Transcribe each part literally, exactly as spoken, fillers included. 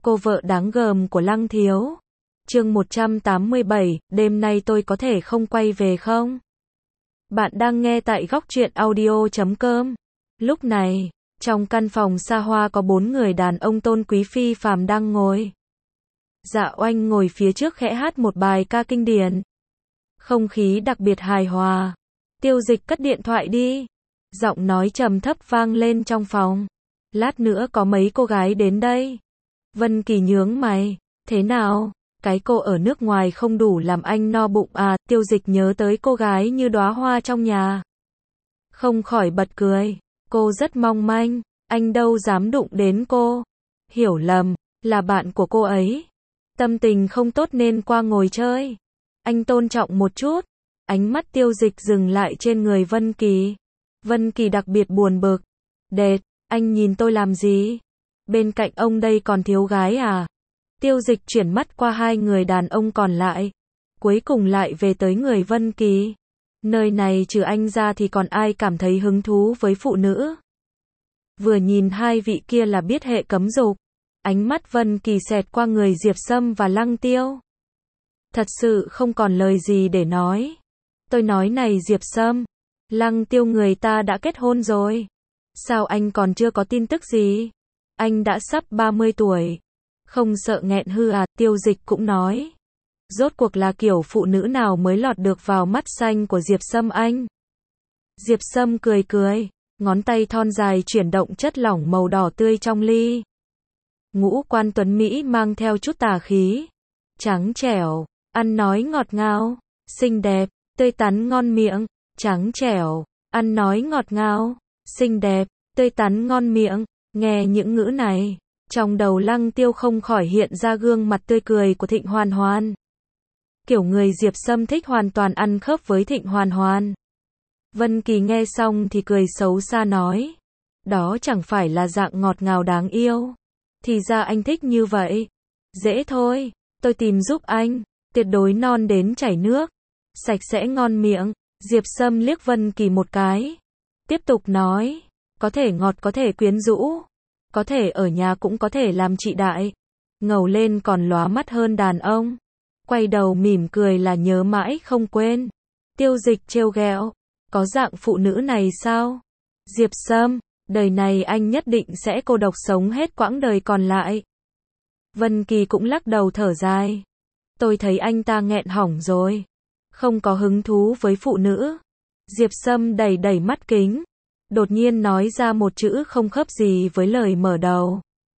cô vợ đáng gờm của Lăng Thiếu. Chương một trăm tám mươi bảy, đêm nay tôi có thể không quay về không? Bạn đang nghe tại góc truyện audio chấm com. Lúc này, trong căn phòng xa hoa có bốn người đàn ông tôn quý phi phàm đang ngồi. Dạ Oanh ngồi phía trước khẽ hát một bài ca kinh điển. Không khí đặc biệt hài hòa. Tiêu Dịch cất điện thoại đi. Giọng nói trầm thấp vang lên trong phòng. Lát nữa có mấy cô gái đến đây. Vân Kỳ nhướng mày. Thế nào? Cái cô ở nước ngoài không đủ làm anh no bụng à? Tiêu Dịch nhớ tới cô gái như đóa hoa trong nhà. Không khỏi bật cười. Cô rất mong manh. Anh đâu dám đụng đến cô. Hiểu lầm. Là bạn của cô ấy. Tâm tình không tốt nên qua ngồi chơi. Anh tôn trọng một chút. Ánh mắt Tiêu Dịch dừng lại trên người Vân Kỳ. Vân Kỳ đặc biệt buồn bực. Đệt, anh nhìn tôi làm gì? Bên cạnh ông đây còn thiếu gái à? Tiêu Dịch chuyển mắt qua hai người đàn ông còn lại. Cuối cùng lại về tới người Vân Kỳ. Nơi này trừ anh ra thì còn ai cảm thấy hứng thú với phụ nữ? Vừa nhìn hai vị kia là biết hệ cấm dục. Ánh mắt Vân Kỳ xẹt qua người Diệp Sâm và Lăng Tiêu. Thật sự không còn lời gì để nói. Tôi nói này Diệp Sâm, Lăng Tiêu người ta đã kết hôn rồi. Sao anh còn chưa có tin tức gì? Anh đã sắp ba mươi tuổi. Không sợ nghẹn hư à? Tiêu Dịch cũng nói. Rốt cuộc là kiểu phụ nữ nào mới lọt được vào mắt xanh của Diệp Sâm anh? Diệp Sâm cười cười, ngón tay thon dài chuyển động chất lỏng màu đỏ tươi trong ly. Ngũ quan tuấn Mỹ mang theo chút tà khí. Trắng trẻo, ăn nói ngọt ngào, xinh đẹp, tươi tắn ngon miệng. Trắng trẻo, ăn nói ngọt ngào, xinh đẹp, tươi tắn ngon miệng. Nghe những ngữ này, trong đầu Lăng Tiêu không khỏi hiện ra gương mặt tươi cười của Thịnh Hoàn Hoàn. Kiểu người Diệp Sâm thích hoàn toàn ăn khớp với Thịnh Hoàn Hoàn. Vân Kỳ nghe xong thì cười xấu xa nói. Đó chẳng phải là dạng ngọt ngào đáng yêu. Thì ra anh thích như vậy. Dễ thôi, tôi tìm giúp anh. Tuyệt đối non đến chảy nước. Sạch sẽ ngon miệng. Diệp Sâm liếc Vân Kỳ một cái. Tiếp tục nói. Có thể ngọt có thể quyến rũ. Có thể ở nhà cũng có thể làm chị đại. Ngầu lên còn lóa mắt hơn đàn ông. Quay đầu mỉm cười là nhớ mãi không quên. Tiêu Dịch trêu ghẹo. Có dạng phụ nữ này sao? Diệp Sâm, đời này anh nhất định sẽ cô độc sống hết quãng đời còn lại. Vân Kỳ cũng lắc đầu thở dài. Tôi thấy anh ta nghẹn hỏng rồi. Không có hứng thú với phụ nữ. Diệp Sâm đẩy đẩy mắt kính. Đột nhiên nói ra một chữ không khớp gì với lời mở đầu.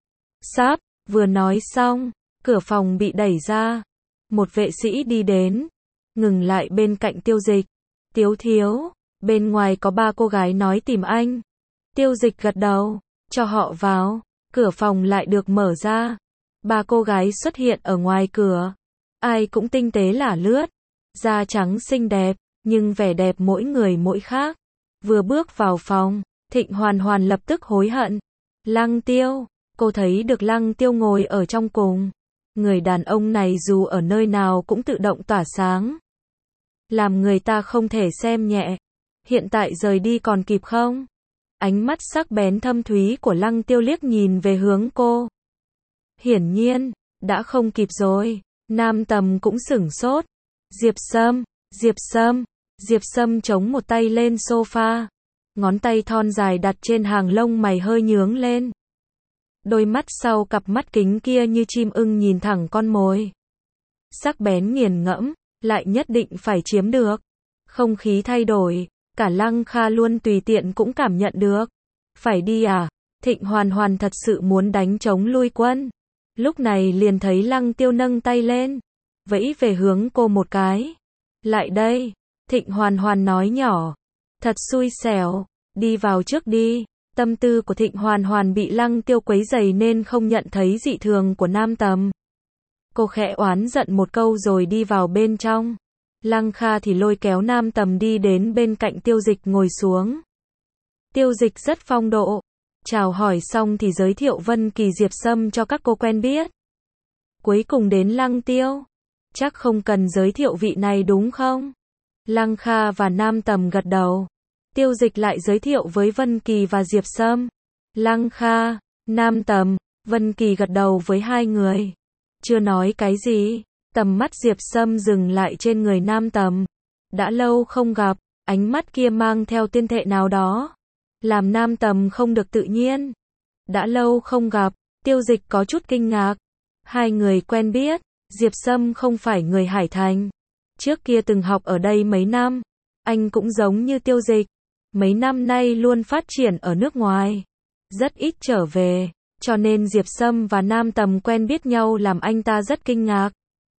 Sáp, vừa nói xong, cửa phòng bị đẩy ra. Một vệ sĩ đi đến, ngừng lại bên cạnh Tiêu Dịch. Tiếu thiếu, bên ngoài có ba cô gái nói tìm anh. Tiêu Dịch gật đầu, cho họ vào. Cửa phòng lại được mở ra. Ba cô gái xuất hiện ở ngoài cửa. Ai cũng tinh tế lả lướt. Da trắng xinh đẹp, nhưng vẻ đẹp mỗi người mỗi khác. Vừa bước vào phòng, Thịnh Hoàn Hoàn lập tức hối hận. Lăng Tiêu, cô thấy được Lăng Tiêu ngồi ở trong cùng. Người đàn ông này dù ở nơi nào cũng tự động tỏa sáng. Làm người ta không thể xem nhẹ. Hiện tại rời đi còn kịp không? Ánh mắt sắc bén thâm thúy của Lăng Tiêu liếc nhìn về hướng cô. Hiển nhiên, đã không kịp rồi. Nam Tầm cũng sửng sốt. Diệp Sâm, Diệp Sâm, Diệp Sâm chống một tay lên sofa. Ngón tay thon dài đặt trên hàng lông mày hơi nhướng lên. Đôi mắt sau cặp mắt kính kia như chim ưng nhìn thẳng con mồi. Sắc bén nghiền ngẫm, lại nhất định phải chiếm được. Không khí thay đổi, cả Lăng Kha luôn tùy tiện cũng cảm nhận được. Phải đi à? Thịnh Hoàn Hoàn thật sự muốn đánh trống lui quân. Lúc này liền thấy Lăng Tiêu nâng tay lên, vẫy về hướng cô một cái. Lại đây, Thịnh Hoàn Hoàn nói nhỏ. Thật xui xẻo, đi vào trước đi. Tâm tư của Thịnh Hoàn Hoàn bị Lăng Tiêu quấy rầy nên không nhận thấy dị thường của Nam Tầm. Cô khẽ oán giận một câu rồi đi vào bên trong. Lăng Kha thì lôi kéo Nam Tầm đi đến bên cạnh Tiêu Dịch ngồi xuống. Tiêu Dịch rất phong độ. Chào hỏi xong thì giới thiệu Vân Kỳ Diệp Sâm cho các cô quen biết. Cuối cùng đến Lăng Tiêu. Chắc không cần giới thiệu vị này đúng không? Lăng Kha và Nam Tầm gật đầu. Tiêu Dịch lại giới thiệu với Vân Kỳ và Diệp Sâm. Lăng Kha, Nam Tầm, Vân Kỳ gật đầu với hai người. Chưa nói cái gì, tầm mắt Diệp Sâm dừng lại trên người Nam Tầm. Đã lâu không gặp, ánh mắt kia mang theo tiên thệ nào đó, làm Nam Tầm không được tự nhiên. Đã lâu không gặp, Tiêu Dịch có chút kinh ngạc. Hai người quen biết, Diệp Sâm không phải người Hải Thành. Trước kia từng học ở đây mấy năm, anh cũng giống như Tiêu Dịch. Mấy năm nay luôn phát triển ở nước ngoài, rất ít trở về, cho nên Diệp Sâm và Nam Tầm quen biết nhau làm anh ta rất kinh ngạc.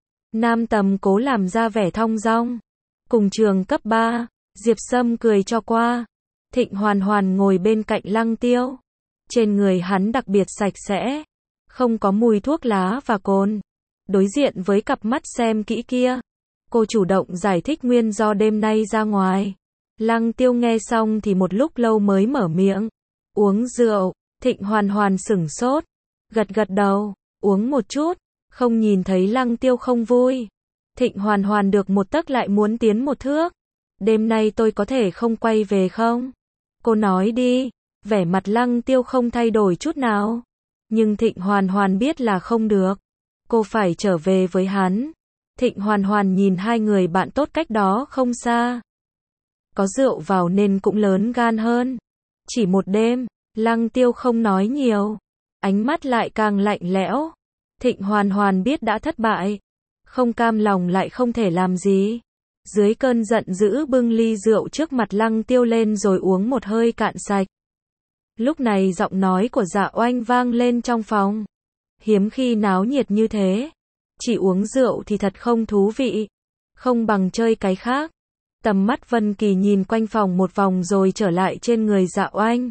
Nam Tầm cố làm ra vẻ thong dong. Cùng trường cấp ba, Diệp Sâm cười cho qua. Thịnh Hoàn Hoàn ngồi bên cạnh Lăng Tiêu. Trên người hắn đặc biệt sạch sẽ, không có mùi thuốc lá và cồn. Đối diện với cặp mắt xem kỹ kia, cô chủ động giải thích nguyên do đêm nay ra ngoài. Lăng Tiêu nghe xong thì một lúc lâu mới mở miệng. Uống rượu. Thịnh Hoàn Hoàn sửng sốt, gật gật đầu, uống một chút. Không nhìn thấy Lăng Tiêu không vui. Thịnh Hoàn Hoàn được một tấc lại muốn tiến một thước. Đêm nay tôi có thể không quay về không? Cô nói đi. Vẻ mặt Lăng Tiêu không thay đổi chút nào. Nhưng Thịnh Hoàn Hoàn biết là không được. Cô phải trở về với hắn. Thịnh Hoàn Hoàn nhìn hai người bạn tốt cách đó không xa. Có rượu vào nên cũng lớn gan hơn. Chỉ một đêm, Lăng Tiêu không nói nhiều. Ánh mắt lại càng lạnh lẽo. Thịnh Hoàn Hoàn biết đã thất bại. Không cam lòng lại không thể làm gì. Dưới cơn giận dữ bưng ly rượu trước mặt Lăng Tiêu lên rồi uống một hơi cạn sạch. Lúc này giọng nói của Dạ Oanh vang lên trong phòng. Hiếm khi náo nhiệt như thế. Chỉ uống rượu thì thật không thú vị. Không bằng chơi cái khác. Tầm mắt Vân Kỳ nhìn quanh phòng một vòng rồi trở lại trên người Dạ Oanh.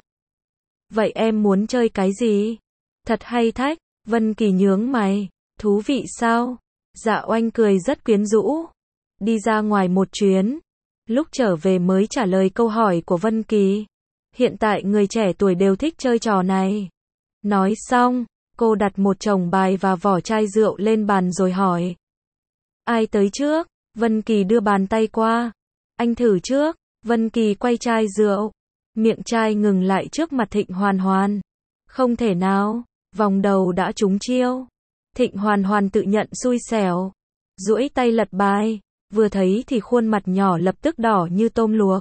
Vậy em muốn chơi cái gì? Thật hay thách. Vân Kỳ nhướng mày. Thú vị sao? Dạ Oanh cười rất quyến rũ. Đi ra ngoài một chuyến. Lúc trở về mới trả lời câu hỏi của Vân Kỳ. Hiện tại người trẻ tuổi đều thích chơi trò này. Nói xong, cô đặt một chồng bài và vỏ chai rượu lên bàn rồi hỏi. Ai tới trước? Vân Kỳ đưa bàn tay qua. Anh thử trước. Vân Kỳ quay chai rượu. Miệng chai ngừng lại trước mặt Thịnh Hoàn Hoàn. Không thể nào, vòng đầu đã trúng chiêu. Thịnh Hoàn Hoàn tự nhận xui xẻo. Duỗi tay lật bài. Vừa thấy thì khuôn mặt nhỏ lập tức đỏ như tôm luộc.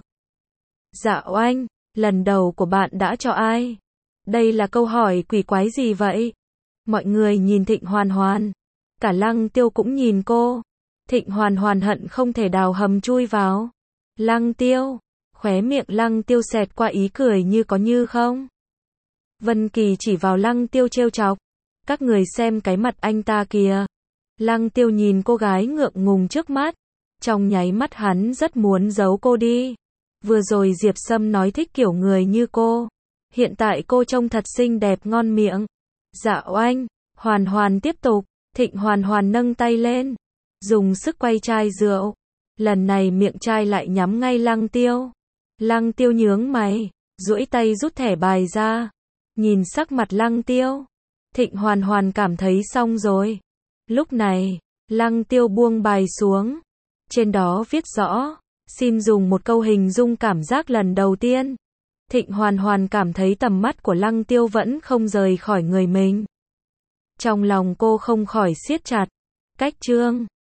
Dạ Oanh, lần đầu của bạn đã cho ai? Đây là câu hỏi quỷ quái gì vậy? Mọi người nhìn Thịnh Hoàn Hoàn. Cả Lăng Tiêu cũng nhìn cô. Thịnh Hoàn Hoàn hận không thể đào hầm chui vào. Lăng Tiêu. Khóe miệng Lăng Tiêu xẹt qua ý cười như có như không. Vân Kỳ chỉ vào Lăng Tiêu trêu chọc. Các người xem cái mặt anh ta kìa. Lăng Tiêu nhìn cô gái ngượng ngùng trước mắt. Trong nháy mắt hắn rất muốn giấu cô đi. Vừa rồi Diệp Sâm nói thích kiểu người như cô. Hiện tại cô trông thật xinh đẹp ngon miệng. Dạ Oanh. Hoàn Hoàn tiếp tục. Thịnh Hoàn Hoàn nâng tay lên. Dùng sức quay chai rượu. Lần này miệng chai lại nhắm ngay Lăng Tiêu. Lăng Tiêu nhướng mày. Duỗi tay rút thẻ bài ra. Nhìn sắc mặt Lăng Tiêu. Thịnh Hoàn Hoàn cảm thấy xong rồi. Lúc này, Lăng Tiêu buông bài xuống. Trên đó viết rõ. Xin dùng một câu hình dung cảm giác lần đầu tiên. Thịnh Hoàn Hoàn cảm thấy tầm mắt của Lăng Tiêu vẫn không rời khỏi người mình. Trong lòng cô không khỏi siết chặt. Cách chương